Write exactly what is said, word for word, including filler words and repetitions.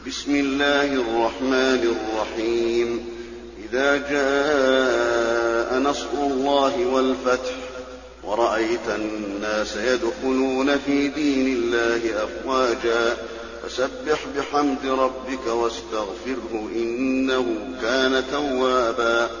بسم الله الرحمن الرحيم إذا جاء نصر الله والفتح ورأيت الناس يدخلون في دين الله أفواجا فسبح بحمد ربك واستغفره إنه كان توابا